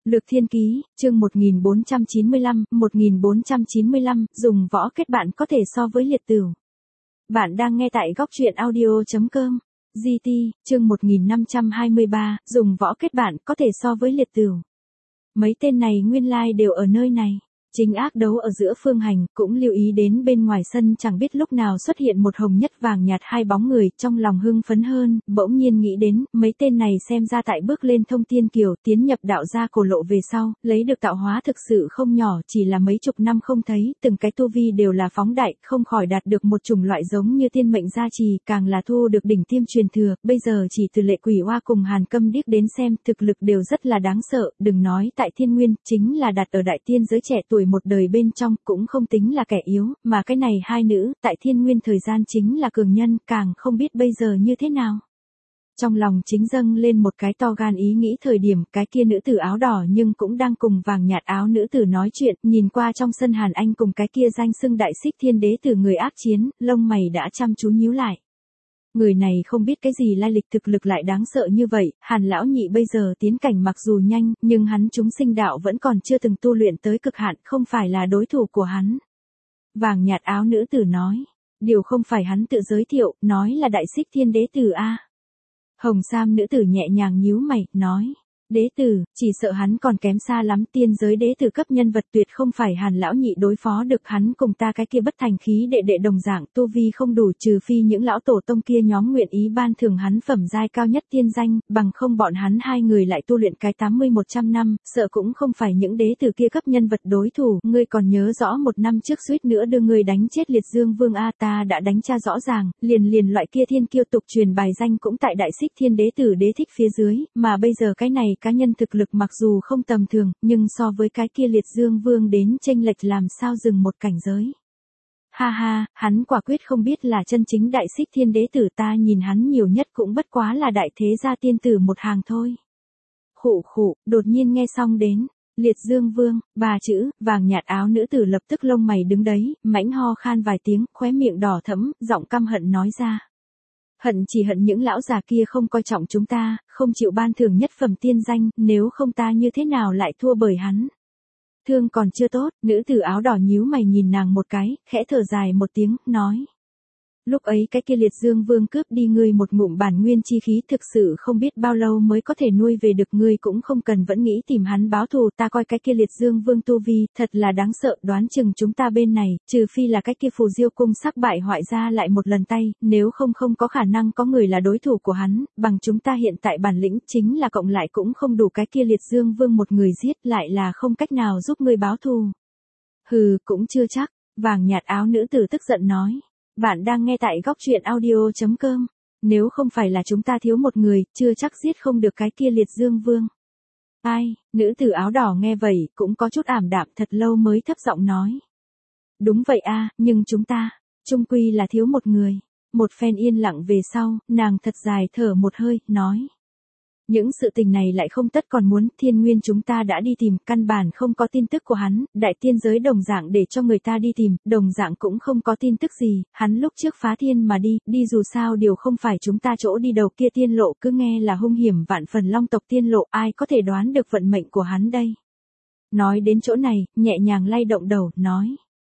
Lược Thiên Ký, chương 1495, dùng võ kết bạn có thể so với liệt tửu. Bạn đang nghe tại góc truyện audio.com. GT, chương 1523, dùng võ kết bạn có thể so với liệt tửu. Mấy tên này nguyên lai đều ở nơi này. Chính ác đấu ở giữa Phương Hành, cũng lưu ý đến bên ngoài sân chẳng biết lúc nào xuất hiện một hồng nhất vàng nhạt hai bóng người, trong lòng hưng phấn hơn, bỗng nhiên nghĩ đến, mấy tên này xem ra tại bước lên thông tiên kiều, tiến nhập đạo gia cổ lộ về sau, lấy được tạo hóa thực sự không nhỏ, chỉ là mấy chục năm không thấy, từng cái tu vi đều là phóng đại, không khỏi đạt được một chủng loại giống như tiên mệnh gia trì, càng là thu được đỉnh tiêm truyền thừa, bây giờ chỉ từ Lệ Quỷ Oa cùng Hàn Câm Điếc đến xem, thực lực đều rất là đáng sợ, đừng nói tại Thiên Nguyên, chính là đặt ở đại tiên giới trẻ tuổi một đời bên trong cũng không tính là kẻ yếu, mà cái này hai nữ, tại Thiên Nguyên thời gian chính là cường nhân, càng không biết bây giờ như thế nào. Trong lòng chính dâng lên một cái to gan ý nghĩ thời điểm cái kia nữ tử áo đỏ nhưng cũng đang cùng vàng nhạt áo nữ tử nói chuyện, nhìn qua trong sân Hàn Anh cùng cái kia danh xưng đại xích thiên đế tử người ác chiến, lông mày đã chăm chú nhíu lại. Người này không biết cái gì lai lịch thực lực lại đáng sợ như vậy, Hàn lão nhị bây giờ tiến cảnh mặc dù nhanh, nhưng hắn chúng sinh đạo vẫn còn chưa từng tu luyện tới cực hạn, không phải là đối thủ của hắn. Vàng nhạt áo nữ tử nói, điều không phải hắn tự giới thiệu, nói là đại xích thiên đế tử a. Hồng sam nữ tử nhẹ nhàng nhíu mày, nói. Đế tử, chỉ sợ hắn còn kém xa lắm, tiên giới đế tử cấp nhân vật tuyệt không phải Hàn lão nhị đối phó được, hắn cùng ta cái kia bất thành khí đệ đệ đồng dạng, tu vi không đủ, trừ phi những lão tổ tông kia nhóm nguyện ý ban thưởng hắn phẩm giai cao nhất tiên danh, bằng không bọn hắn hai người lại tu luyện cái 80-100 năm, sợ cũng không phải những đế tử kia cấp nhân vật đối thủ, ngươi còn nhớ rõ một năm trước suýt nữa đưa ngươi đánh chết Liệt Dương Vương a, ta đã đánh tra rõ ràng, liền loại kia thiên kiêu tục truyền bài danh cũng tại đại xích thiên đế tử đế thích phía dưới, mà bây giờ cái này cá nhân thực lực mặc dù không tầm thường, nhưng so với cái kia Liệt Dương Vương đến chênh lệch làm sao dừng một cảnh giới. Ha ha, hắn quả quyết không biết là chân chính đại xích thiên đế tử, ta nhìn hắn nhiều nhất cũng bất quá là đại thế gia tiên tử một hàng thôi. Khụ khụ, đột nhiên nghe xong đến Liệt Dương Vương, ba chữ, vàng nhạt áo nữ tử lập tức lông mày đứng đấy, mãnh ho khan vài tiếng, khóe miệng đỏ thẫm, giọng căm hận nói ra. Hận chỉ hận những lão già kia không coi trọng chúng ta, không chịu ban thưởng nhất phẩm tiên danh, nếu không ta như thế nào lại thua bởi hắn. Thương còn chưa tốt, nữ tử áo đỏ nhíu mày nhìn nàng một cái, khẽ thở dài một tiếng, nói. Lúc ấy cái kia Liệt Dương Vương cướp đi ngươi một ngụm bản nguyên chi khí, thực sự không biết bao lâu mới có thể nuôi về được, ngươi cũng không cần vẫn nghĩ tìm hắn báo thù, ta coi cái kia Liệt Dương Vương tu vi, thật là đáng sợ, đoán chừng chúng ta bên này, trừ phi là cái kia Phù Diêu cung sắc bại hoại ra lại một lần tay, nếu không có khả năng có người là đối thủ của hắn, bằng chúng ta hiện tại bản lĩnh chính là cộng lại cũng không đủ cái kia Liệt Dương Vương một người giết, lại là không cách nào giúp ngươi báo thù. Hừ, cũng chưa chắc, vàng nhạt áo nữ tử tức giận nói. Bạn đang nghe tại góc truyện audio.com. Nếu không phải là chúng ta thiếu một người, chưa chắc giết không được cái kia Liệt Dương Vương. Ai, nữ tử áo đỏ nghe vậy, cũng có chút ảm đạm, thật lâu mới thấp giọng nói. Đúng vậy a, nhưng chúng ta, chung quy là thiếu một người. Một phen yên lặng về sau, nàng thật dài thở một hơi, nói. Những sự tình này lại không tất còn muốn, Thiên Nguyên chúng ta đã đi tìm, căn bản không có tin tức của hắn, đại tiên giới đồng dạng để cho người ta đi tìm, đồng dạng cũng không có tin tức gì, hắn lúc trước phá thiên mà đi dù sao điều không phải chúng ta chỗ đi đầu kia tiên lộ, cứ nghe là hung hiểm vạn phần long tộc tiên lộ, ai có thể đoán được vận mệnh của hắn đây. Nói đến chỗ này, nhẹ nhàng lay động đầu, nói.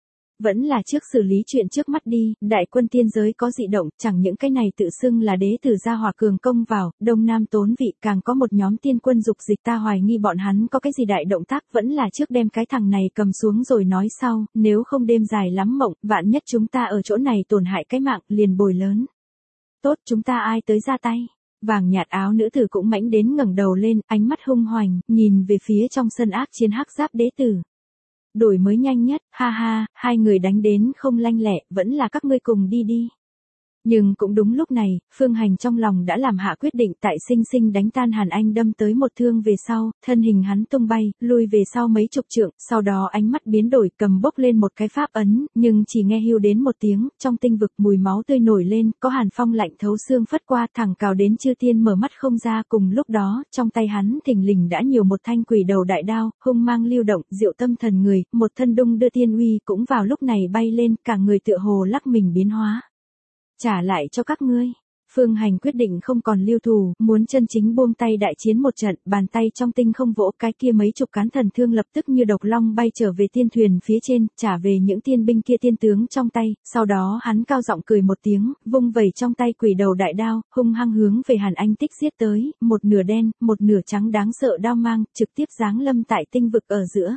Vẫn là trước xử lý chuyện trước mắt đi, đại quân tiên giới có dị động, chẳng những cái này tự xưng là đế tử gia hỏa cường công vào, đông nam tốn vị, càng có một nhóm tiên quân dục dịch, ta hoài nghi bọn hắn có cái gì đại động tác, vẫn là trước đem cái thằng này cầm xuống rồi nói sau, nếu không đêm dài lắm mộng, vạn nhất chúng ta ở chỗ này tổn hại cái mạng, liền bồi lớn. Tốt, chúng ta ai tới ra tay. Vàng nhạt áo nữ tử cũng mãnh đến ngẩng đầu lên, ánh mắt hung hoành, nhìn về phía trong sân ác chiến hắc giáp đế tử. Đổi mới nhanh nhất, ha ha, hai người đánh đến không lanh lẹ, vẫn là các ngươi cùng đi. Nhưng cũng đúng lúc này, Phương Hành trong lòng đã làm hạ quyết định, tại sinh sinh đánh tan Hàn Anh đâm tới một thương về sau, thân hình hắn tung bay, lui về sau mấy chục trượng, sau đó ánh mắt biến đổi, cầm bốc lên một cái pháp ấn, nhưng chỉ nghe hưu đến một tiếng, trong tinh vực mùi máu tươi nổi lên, có hàn phong lạnh thấu xương phất qua, thẳng cào đến chư tiên mở mắt không ra, cùng lúc đó, trong tay hắn thình lình đã nhiều một thanh quỷ đầu đại đao, hung mang lưu động, diệu tâm thần người, một thân đung đưa tiên uy cũng vào lúc này bay lên, cả người tựa hồ lắc mình biến hóa. Trả lại cho các ngươi. Phương Hành quyết định không còn lưu thù, muốn chân chính buông tay đại chiến một trận, bàn tay trong tinh không vỗ cái kia mấy chục cán thần thương lập tức như độc long bay trở về tiên thuyền phía trên, trả về những tiên binh kia tiên tướng trong tay, sau đó hắn cao giọng cười một tiếng, vung vẩy trong tay quỷ đầu đại đao, hung hăng hướng về Hàn Anh Tích giết tới, một nửa đen, một nửa trắng đáng sợ đao mang, trực tiếp giáng lâm tại tinh vực ở giữa.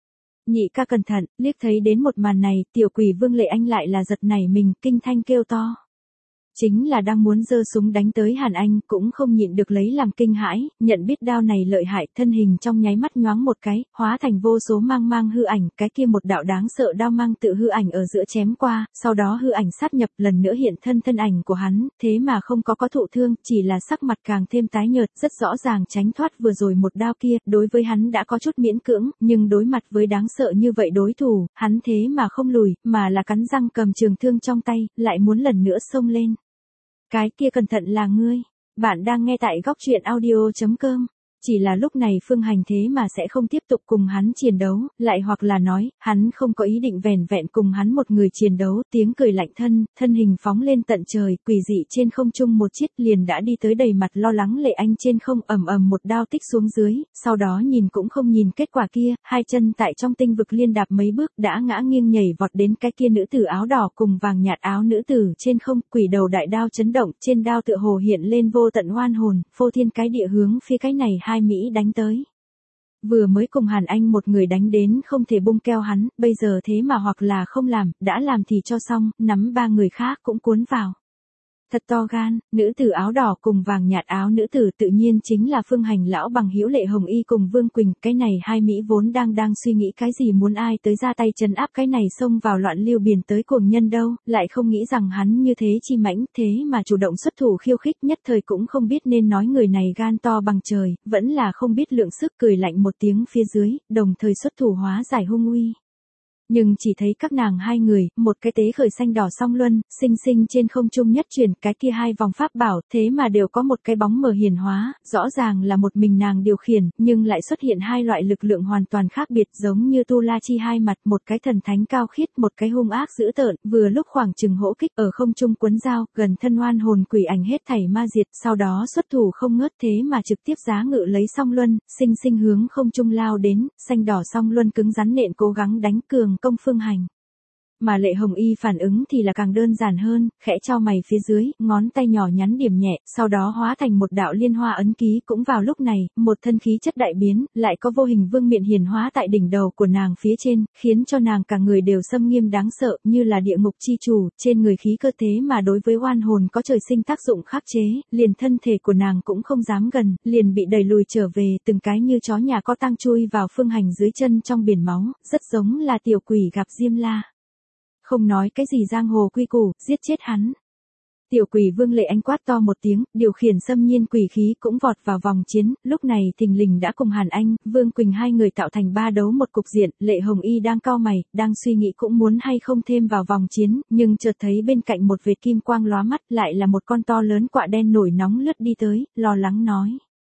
Nhị ca cẩn thận, liếc thấy đến một màn này, tiểu quỷ Vương Lệ Anh lại là giật nảy mình, kinh thanh kêu to. Chính là đang muốn giơ súng đánh tới Hàn Anh, cũng không nhịn được lấy làm kinh hãi, nhận biết đao này lợi hại, thân hình trong nháy mắt nhoáng một cái, hóa thành vô số mang mang hư ảnh, cái kia một đạo đáng sợ đao mang tự hư ảnh ở giữa chém qua, sau đó hư ảnh sát nhập lần nữa hiện thân ảnh của hắn, thế mà không có thụ thương, chỉ là sắc mặt càng thêm tái nhợt, rất rõ ràng tránh thoát vừa rồi một đao kia, đối với hắn đã có chút miễn cưỡng, nhưng đối mặt với đáng sợ như vậy đối thủ, hắn thế mà không lùi, mà là cắn răng cầm trường thương trong tay, lại muốn lần nữa xông lên. Cái kia cẩn thận là ngươi. Bạn đang nghe tại góc truyện audio.com. Chỉ là lúc này Phương Hành thế mà sẽ không tiếp tục cùng hắn chiến đấu, lại hoặc là nói, hắn không có ý định vẻn vẹn cùng hắn một người chiến đấu, tiếng cười lạnh thân hình phóng lên tận trời, quỷ dị trên không trung một chiếc liền đã đi tới đầy mặt lo lắng Lệ Anh trên không ầm một đao tích xuống dưới, sau đó nhìn cũng không nhìn kết quả kia, hai chân tại trong tinh vực liên đạp mấy bước đã ngã nghiêng nhảy vọt đến cái kia nữ tử áo đỏ cùng vàng nhạt áo nữ tử trên không, quỷ đầu đại đao chấn động, trên đao tựa hồ hiện lên vô tận oan hồn, phô thiên cái địa hướng phía cái này hai Mỹ đánh tới. Vừa mới cùng Hàn Anh một người đánh đến không thể bung keo hắn, bây giờ thế mà hoặc là không làm, đã làm thì cho xong, nắm ba người khác cũng cuốn vào. Thật to gan, nữ tử áo đỏ cùng vàng nhạt áo nữ tử tự nhiên chính là Phương Hành lão bằng hữu Lệ Hồng Y cùng Vương Quỳnh, cái này hai Mỹ vốn đang suy nghĩ cái gì muốn ai tới ra tay trấn áp cái này xông vào loạn lưu biển tới cuồng nhân đâu, lại không nghĩ rằng hắn như thế chi mãnh, thế mà chủ động xuất thủ khiêu khích, nhất thời cũng không biết nên nói người này gan to bằng trời, vẫn là không biết lượng sức, cười lạnh một tiếng phía dưới, đồng thời xuất thủ hóa giải hung uy. Nhưng chỉ thấy các nàng hai người, một cái tế khởi xanh đỏ song luân, sinh trên không trung nhất chuyển, cái kia hai vòng pháp bảo, thế mà đều có một cái bóng mờ hiển hóa, rõ ràng là một mình nàng điều khiển, nhưng lại xuất hiện hai loại lực lượng hoàn toàn khác biệt, giống như Tu La Chi hai mặt, một cái thần thánh cao khiết, một cái hung ác dữ tợn, vừa lúc khoảng chừng hỗ kích ở không trung quấn dao, gần thân oan hồn quỷ ảnh hết thảy ma diệt, sau đó xuất thủ không ngớt, thế mà trực tiếp giá ngự lấy song luân, sinh hướng không trung lao đến, xanh đỏ song luân cứng rắn nện cố gắng đánh cường công Phương Hành. Mà Lệ Hồng Y phản ứng thì là càng đơn giản hơn, khẽ chau mày phía dưới, ngón tay nhỏ nhắn điểm nhẹ, sau đó hóa thành một đạo liên hoa ấn ký, cũng vào lúc này, một thân khí chất đại biến, lại có vô hình vương miện hiển hóa tại đỉnh đầu của nàng phía trên, khiến cho nàng cả người đều xâm nghiêm đáng sợ, như là địa ngục chi chủ, trên người khí cơ thế mà đối với oan hồn có trời sinh tác dụng khắc chế, liền thân thể của nàng cũng không dám gần, liền bị đẩy lùi trở về, từng cái như chó nhà có tang chui vào Phương Hành dưới chân trong biển máu, rất giống là tiểu quỷ gặp Diêm La. Không nói cái gì giang hồ quy củ, giết chết hắn. Tiểu quỷ Vương Lệ Anh quát to một tiếng, điều khiển xâm nhiên quỷ khí cũng vọt vào vòng chiến, lúc này thình lình đã cùng Hàn Anh, Vương Quỳnh hai người tạo thành ba đấu một cục diện, Lệ Hồng Y đang cau mày, đang suy nghĩ cũng muốn hay không thêm vào vòng chiến, nhưng chợt thấy bên cạnh một vệt kim quang lóa mắt, lại là một con to lớn quạ đen nổi nóng lướt đi tới, lo lắng nói.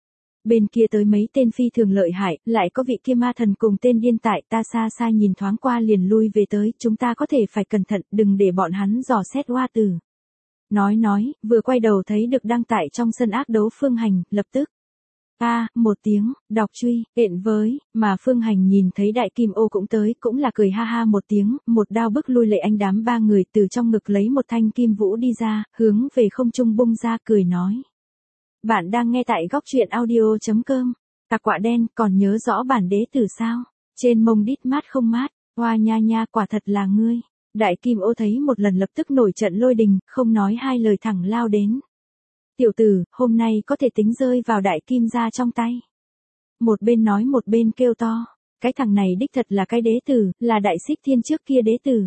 Bên kia tới mấy tên phi thường lợi hại, lại có vị kia ma thần cùng tên điên tại, ta xa nhìn thoáng qua liền lui về tới, chúng ta có thể phải cẩn thận, đừng để bọn hắn dò xét hoa tử. Nói, vừa quay đầu thấy được đang tại trong sân ác đấu Phương Hành, lập tức. Một tiếng, đọc truy, hẹn với, mà Phương Hành nhìn thấy đại kim ô cũng tới, cũng là cười ha ha một tiếng, một đao bức lui Lệ Anh đám ba người từ trong ngực lấy một thanh kim vũ đi ra, hướng về không trung bung ra cười nói. Bạn đang nghe tại góc truyện audio.com. Tà quạ đen, còn nhớ rõ bản đế tử sao? Trên mông đít mát không mát, hoa nha quả thật là ngươi. Đại kim ô thấy một lần lập tức nổi trận lôi đình, không nói hai lời thẳng lao đến. Tiểu tử, hôm nay có thể tính rơi vào đại kim gia trong tay. Một bên nói một bên kêu to. Cái thằng này đích thật là cái đế tử, là đại xích thiên trước kia đế tử.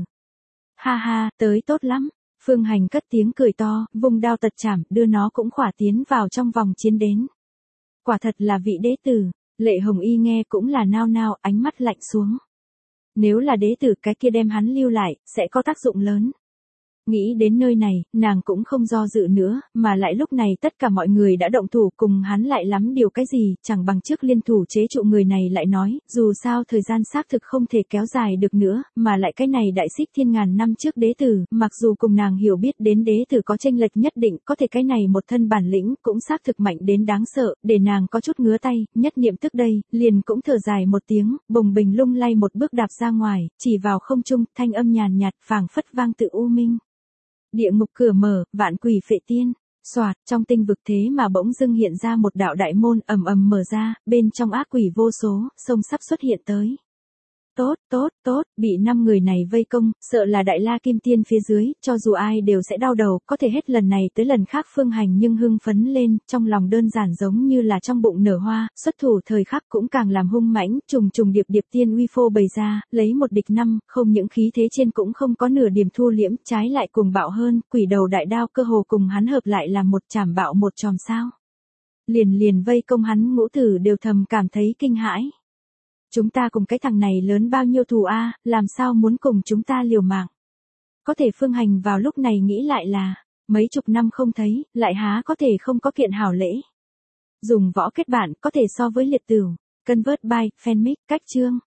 Ha, tới tốt lắm. Phương Hành cất tiếng cười to, vung đao tật chảm, đưa nó cũng khỏa tiến vào trong vòng chiến đến. Quả thật là vị đế tử, Lệ Hồng Y nghe cũng là nao, ánh mắt lạnh xuống. Nếu là đế tử cái kia đem hắn lưu lại, sẽ có tác dụng lớn. Nghĩ đến nơi này, nàng cũng không do dự nữa, mà lại lúc này tất cả mọi người đã động thủ cùng hắn lại lắm điều cái gì, chẳng bằng trước liên thủ chế trụ người này lại nói, dù sao thời gian xác thực không thể kéo dài được nữa, mà lại cái này đại xích thiên ngàn năm trước đế tử, mặc dù cùng nàng hiểu biết đến đế tử có chênh lệch nhất định, có thể cái này một thân bản lĩnh cũng xác thực mạnh đến đáng sợ, để nàng có chút ngứa tay, nhất niệm tức đây, liền cũng thở dài một tiếng, bồng bình lung lay một bước đạp ra ngoài, chỉ vào không trung, thanh âm nhàn nhạt phảng phất vang tự u minh. Địa ngục cửa mở, vạn quỷ phệ tiên. Soạt, trong tinh vực thế mà bỗng dưng hiện ra một đạo đại môn ầm ầm mở ra, bên trong ác quỷ vô số, sông sắp xuất hiện tới. Tốt, bị 5 người này vây công, sợ là đại la kim tiên phía dưới, cho dù ai đều sẽ đau đầu, có thể hết lần này tới lần khác Phương Hành nhưng hưng phấn lên, trong lòng đơn giản giống như là trong bụng nở hoa, xuất thủ thời khắc cũng càng làm hung mãnh, trùng trùng điệp điệp tiên uy phô bày ra, lấy một địch 5, không những khí thế trên cũng không có nửa điểm thu liễm, trái lại cùng bạo hơn, quỷ đầu đại đao cơ hồ cùng hắn hợp lại là một chảm bạo một chòm sao. Liền vây công hắn ngũ tử đều thầm cảm thấy kinh hãi. Chúng ta cùng cái thằng này lớn bao nhiêu thù a, làm sao muốn cùng chúng ta liều mạng. Có thể Phương Hành vào lúc này nghĩ lại là, mấy chục năm không thấy, lại há có thể không có kiện hảo lễ. Dùng võ kết bạn có thể so với liệt tửu, convert by, fanmic, cách chương.